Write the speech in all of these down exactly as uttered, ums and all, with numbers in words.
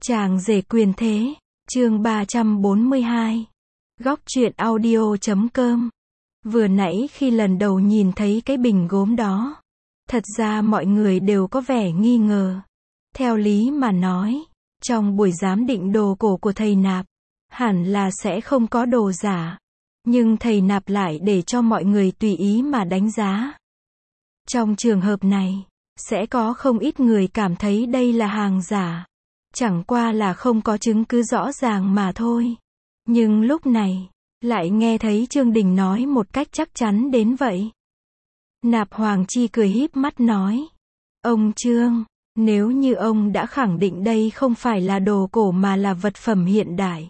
Chàng rể quyền thế, chương ba trăm bốn mươi hai. Góc truyện audio chấm com. Vừa nãy khi lần đầu nhìn thấy cái bình gốm đó, thật ra mọi người đều có vẻ nghi ngờ. Theo lý mà nói, trong buổi giám định đồ cổ của thầy Nạp, hẳn là sẽ không có đồ giả. Nhưng thầy Nạp lại để cho mọi người tùy ý mà đánh giá. Trong trường hợp này, sẽ có không ít người cảm thấy đây là hàng giả. Chẳng qua là không có chứng cứ rõ ràng mà thôi. Nhưng lúc này, lại nghe thấy Trương Đình nói một cách chắc chắn đến vậy. Nạp Hoàng Chi cười híp mắt nói. Ông Trương, nếu như ông đã khẳng định đây không phải là đồ cổ mà là vật phẩm hiện đại,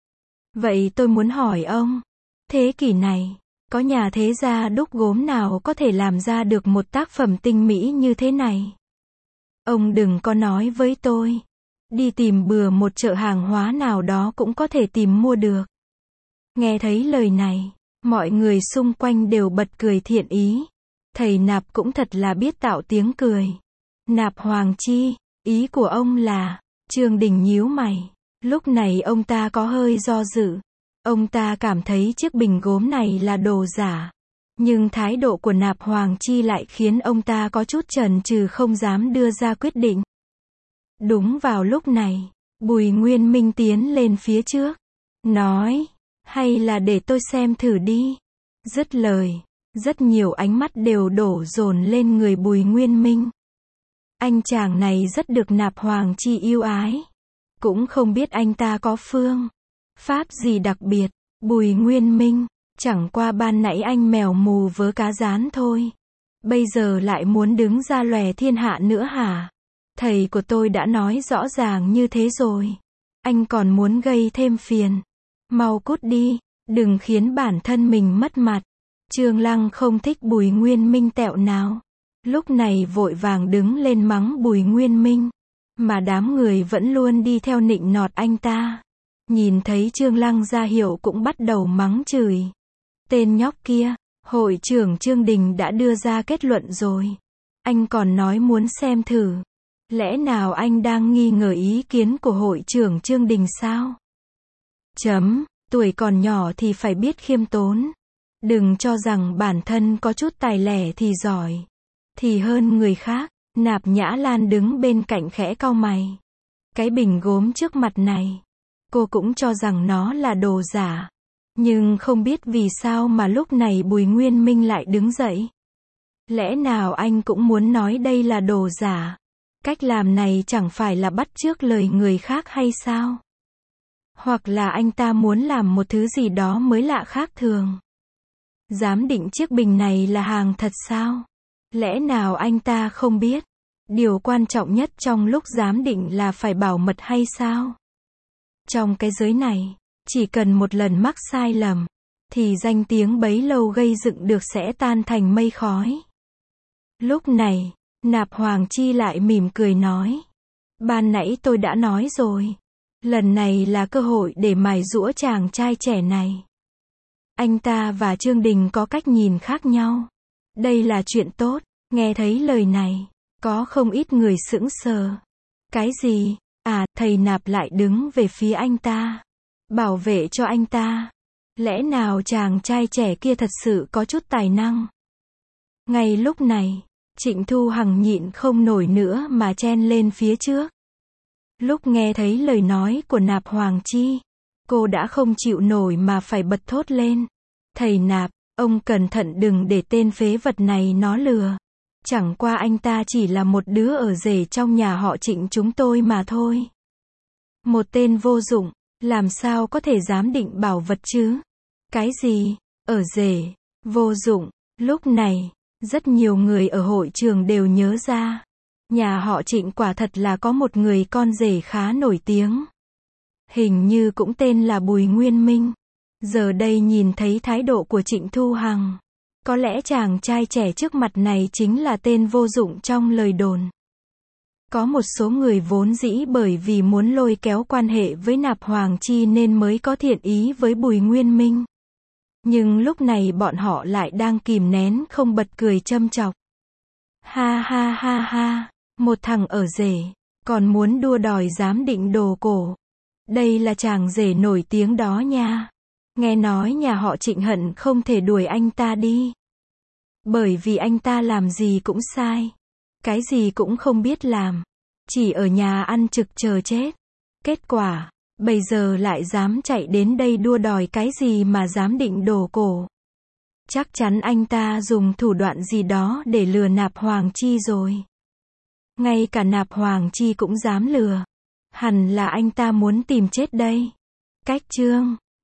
vậy tôi muốn hỏi ông, thế kỷ này, có nhà thế gia đúc gốm nào có thể làm ra được một tác phẩm tinh mỹ như thế này? Ông đừng có nói với tôi, đi tìm bừa một chợ hàng hóa nào đó cũng có thể tìm mua được. Nghe thấy lời này, mọi người xung quanh đều bật cười thiện ý. Thầy Nạp cũng thật là biết tạo tiếng cười. Nạp Hoàng Chi, ý của ông là, Trương Đình nhíu mày. Lúc này ông ta có hơi do dự. Ông ta cảm thấy chiếc bình gốm này là đồ giả. Nhưng thái độ của Nạp Hoàng Chi lại khiến ông ta có chút chần chừ không dám đưa ra quyết định. Đúng vào lúc này, Bùi Nguyên Minh tiến lên phía trước, nói, hay là để tôi xem thử đi. Dứt lời, rất nhiều ánh mắt đều đổ dồn lên người Bùi Nguyên Minh. Anh chàng này rất được Nạp Hoàng Chi yêu ái. Cũng không biết anh ta có phương pháp gì đặc biệt. Bùi Nguyên Minh, chẳng qua ban nãy anh mèo mù vớ cá rán thôi. Bây giờ lại muốn đứng ra lòe thiên hạ nữa hả? Thầy của tôi đã nói rõ ràng như thế rồi. Anh còn muốn gây thêm phiền. Mau cút đi, đừng khiến bản thân mình mất mặt. Trương Lăng không thích Bùi Nguyên Minh tẹo nào. Lúc này vội vàng đứng lên mắng Bùi Nguyên Minh. Mà đám người vẫn luôn đi theo nịnh nọt anh ta. Nhìn thấy Trương Lăng ra hiệu cũng bắt đầu mắng chửi. Tên nhóc kia, hội trưởng Trương Đình đã đưa ra kết luận rồi. Anh còn nói muốn xem thử. Lẽ nào anh đang nghi ngờ ý kiến của hội trưởng Trương Đình sao? Chấm, tuổi còn nhỏ thì phải biết khiêm tốn. Đừng cho rằng bản thân có chút tài lẻ thì giỏi, thì hơn người khác. Nạp Nhã Lan đứng bên cạnh khẽ cau mày. Cái bình gốm trước mặt này, cô cũng cho rằng nó là đồ giả. Nhưng không biết vì sao mà lúc này Bùi Nguyên Minh lại đứng dậy. Lẽ nào anh cũng muốn nói đây là đồ giả? Cách làm này chẳng phải là bắt chước lời người khác hay sao? Hoặc là anh ta muốn làm một thứ gì đó mới lạ khác thường? Giám định chiếc bình này là hàng thật sao? Lẽ nào anh ta không biết? Điều quan trọng nhất trong lúc giám định là phải bảo mật hay sao? Trong cái giới này, chỉ cần một lần mắc sai lầm, thì danh tiếng bấy lâu gây dựng được sẽ tan thành mây khói. Lúc này, Nạp Hoàng Chi lại mỉm cười nói. Ban nãy tôi đã nói rồi. Lần này là cơ hội để mài giũa chàng trai trẻ này. Anh ta và Trương Đình có cách nhìn khác nhau. Đây là chuyện tốt. Nghe thấy lời này, có không ít người sững sờ. Cái gì? À, thầy Nạp lại đứng về phía anh ta. Bảo vệ cho anh ta. Lẽ nào chàng trai trẻ kia thật sự có chút tài năng? Ngay lúc này, Trịnh Thu Hằng nhịn không nổi nữa mà chen lên phía trước. Lúc nghe thấy lời nói của Nạp Hoàng Chi, cô đã không chịu nổi mà phải bật thốt lên. Thầy Nạp, ông cẩn thận đừng để tên phế vật này nó lừa. Chẳng qua anh ta chỉ là một đứa ở rể trong nhà họ Trịnh chúng tôi mà thôi. Một tên vô dụng, làm sao có thể giám định bảo vật chứ? Cái gì? Ở rể? Vô dụng? Lúc này, rất nhiều người ở hội trường đều nhớ ra. Nhà họ Trịnh quả thật là có một người con rể khá nổi tiếng. Hình như cũng tên là Bùi Nguyên Minh. Giờ đây nhìn thấy thái độ của Trịnh Thu Hằng, có lẽ chàng trai trẻ trước mặt này chính là tên vô dụng trong lời đồn. Có một số người vốn dĩ bởi vì muốn lôi kéo quan hệ với Nạp Hoàng Chi nên mới có thiện ý với Bùi Nguyên Minh. Nhưng lúc này bọn họ lại đang kìm nén không bật cười châm chọc. Ha ha ha ha, một thằng ở rể, Còn muốn đua đòi giám định đồ cổ. Đây là chàng rể nổi tiếng đó nha. Nghe nói nhà họ Trịnh hận không thể đuổi anh ta đi. Bởi vì anh ta làm gì cũng sai. Cái gì cũng không biết làm. Chỉ ở nhà ăn trực chờ chết. Kết quả, bây giờ lại dám chạy đến đây đua đòi cái gì mà giám định đồ cổ. Chắc chắn anh ta dùng thủ đoạn gì đó để lừa Nạp Hoàng Chi rồi. Ngay cả Nạp Hoàng Chi cũng dám lừa. Hẳn là anh ta muốn tìm chết đây. Cách chương